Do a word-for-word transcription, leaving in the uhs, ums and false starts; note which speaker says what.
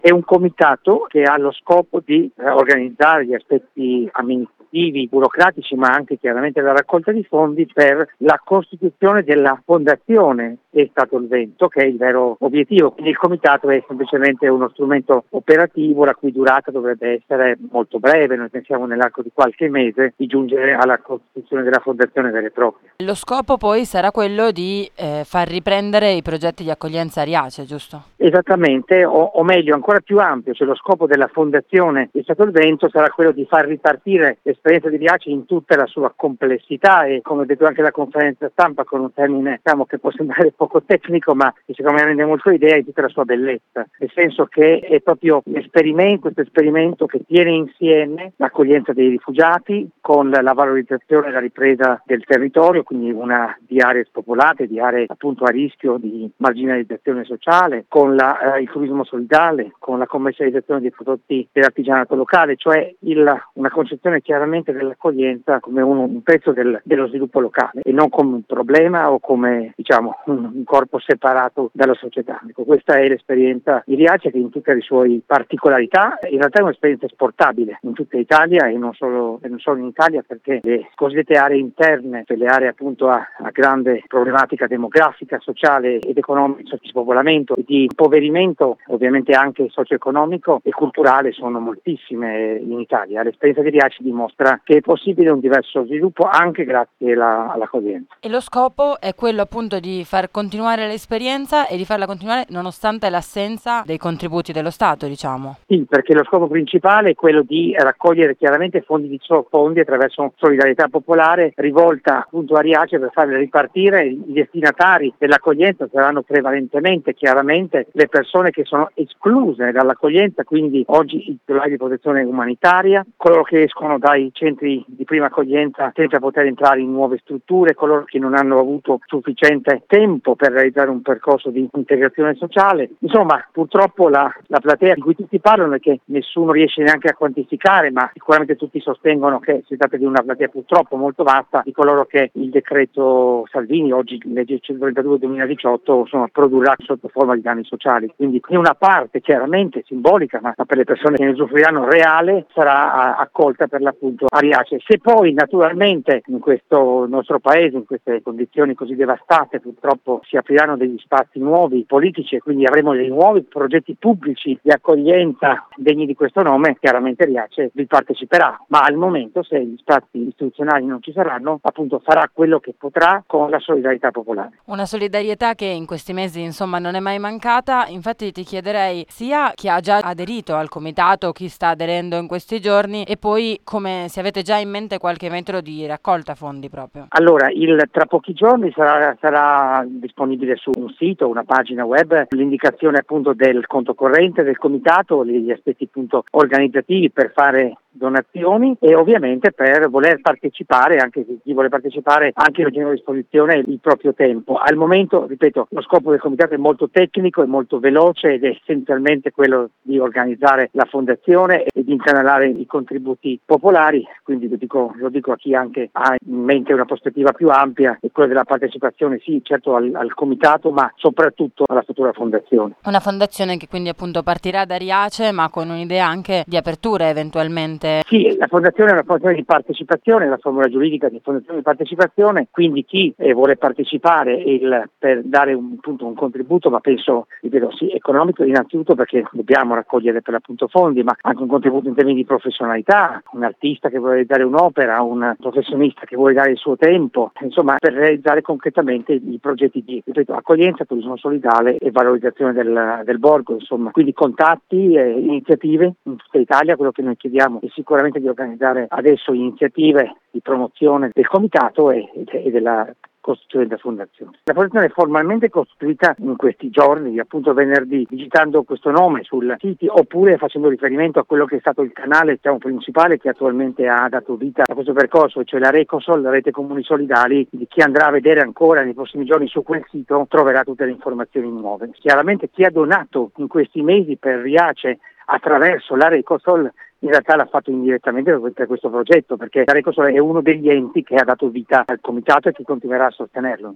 Speaker 1: È un comitato che ha lo scopo di eh, organizzare gli aspetti amministrativi, burocratici, ma anche chiaramente la raccolta di fondi per la costituzione della fondazione È stato il vento, che è il vero obiettivo. Quindi il comitato è semplicemente uno strumento operativo la cui durata dovrebbe essere molto breve, noi pensiamo nell'arco di qualche mese di giungere alla costituzione della fondazione vera e propria.
Speaker 2: Lo scopo poi sarà quello di eh, far riprendere i progetti di accoglienza a Riace, giusto?
Speaker 1: Esattamente, o, o meglio ancora più ampio, cioè lo scopo della fondazione È stato il vento sarà quello di far ripartire l'esperienza di Riace in tutta la sua complessità e, come ho detto anche alla conferenza stampa con un termine diciamo, che può sembrare poco tecnico ma che secondo me rende molto idea, di tutta la sua bellezza, nel senso che è proprio l'esperimento, questo esperimento che tiene insieme l'accoglienza dei rifugiati con la valorizzazione e la ripresa del territorio, quindi una di aree spopolate, di aree appunto a rischio di marginalizzazione sociale, con la, eh, il turismo solidale, con la commercializzazione dei prodotti dell'artigianato locale, cioè il, una concezione chiaramente dell'accoglienza come un, un pezzo del, dello sviluppo locale e non come un problema o come diciamo un, un corpo separato dalla società. Ecco, questa è l'esperienza di Riace che in tutte le sue particolarità in realtà è un'esperienza esportabile in tutta Italia e non solo, e non solo in Italia, perché le cosiddette aree interne, cioè le aree appunto a, a grande problematica demografica, sociale ed economica, di spopolamento e di impoverimento ovviamente anche socio-economico e culturale sono moltissime in Italia. L'esperienza di Riace dimostra che è possibile un diverso sviluppo anche grazie alla, all'accoglienza.
Speaker 2: E lo scopo è quello appunto di far continuare l'esperienza e di farla continuare nonostante l'assenza dei contributi dello Stato, diciamo.
Speaker 1: Sì, perché lo scopo principale è quello di raccogliere chiaramente fondi di fondi attraverso solidarietà popolare rivolta appunto a Riace per farle ripartire. I destinatari dell'accoglienza saranno prevalentemente chiaramente le persone che sono escluse dall'accoglienza, quindi oggi i titolari di protezione umanitaria, coloro che escono dai centri di prima accoglienza senza poter entrare in nuove strutture, coloro che non hanno avuto sufficiente tempo per realizzare un percorso di integrazione sociale. Insomma, purtroppo la, la platea di cui tutti parlano e che nessuno riesce neanche a quantificare, ma sicuramente tutti sostengono che si tratta di una platea purtroppo molto vasta di coloro che il decreto Salvini, oggi legge centotrentadue duemiladiciotto, insomma, produrrà sotto forma di danni sociali. Quindi una parte chiaramente simbolica, ma per le persone che ne usufruiranno reale, sarà accolta per l'appunto a Riace. Se poi naturalmente in questo nostro paese, in queste condizioni così devastate, purtroppo si apriranno degli spazi nuovi politici e quindi avremo dei nuovi progetti pubblici di accoglienza degni di questo nome, chiaramente Riace vi parteciperà, ma al momento se gli spazi istituzionali non ci saranno, appunto farà quello che potrà con la solidarietà popolare.
Speaker 2: Una solidarietà che in questi mesi insomma non è mai mancata. Infatti ti chiederei sia chi ha già aderito al comitato, chi sta aderendo in questi giorni e poi come se avete già in mente qualche metodo di raccolta fondi proprio.
Speaker 1: Allora, il, tra pochi giorni sarà, sarà disponibile su un sito, una pagina web, l'indicazione appunto del conto corrente del comitato, gli aspetti appunto organizzativi per fare donazioni e ovviamente per voler partecipare, anche chi vuole partecipare, anche mettendo a disposizione il proprio tempo. Al momento, ripeto, lo scopo del comitato è molto tecnico, è molto veloce ed è essenzialmente quello di organizzare la fondazione e di incanalare i contributi popolari, quindi lo dico, lo dico a chi anche ha in mente una prospettiva più ampia e quella della partecipazione sì, certo al, al comitato, ma soprattutto alla futura fondazione.
Speaker 2: Una fondazione che quindi appunto partirà da Riace ma con un'idea anche di apertura eventualmente.
Speaker 1: Sì, la fondazione è una fondazione di partecipazione, la formula giuridica di fondazione di partecipazione, quindi chi eh, vuole partecipare il, per dare un, appunto, un contributo, ma penso, ripeto, sì, economico innanzitutto perché dobbiamo raccogliere per l'appunto fondi, ma anche un contributo in termini di professionalità, un artista che vuole dare un'opera, un professionista che vuole dare il suo tempo, insomma per realizzare concretamente i progetti di, ripeto, accoglienza, turismo solidale e valorizzazione del, del borgo, insomma. Quindi contatti e iniziative in tutta Italia, quello che noi chiediamo è sicuramente di organizzare adesso iniziative di promozione del comitato e, e della costituzione della fondazione. La fondazione è formalmente costituita in questi giorni, appunto venerdì, digitando questo nome sul sito oppure facendo riferimento a quello che è stato il canale diciamo, principale che attualmente ha dato vita a questo percorso, cioè la Recosol, la Rete Comuni Solidali. Di chi andrà a vedere ancora nei prossimi giorni su quel sito troverà tutte le informazioni nuove. Chiaramente chi ha donato in questi mesi per Riace attraverso la Recosol in realtà l'ha fatto indirettamente per questo progetto, perché la Recosol è uno degli enti che ha dato vita al comitato e che continuerà a sostenerlo.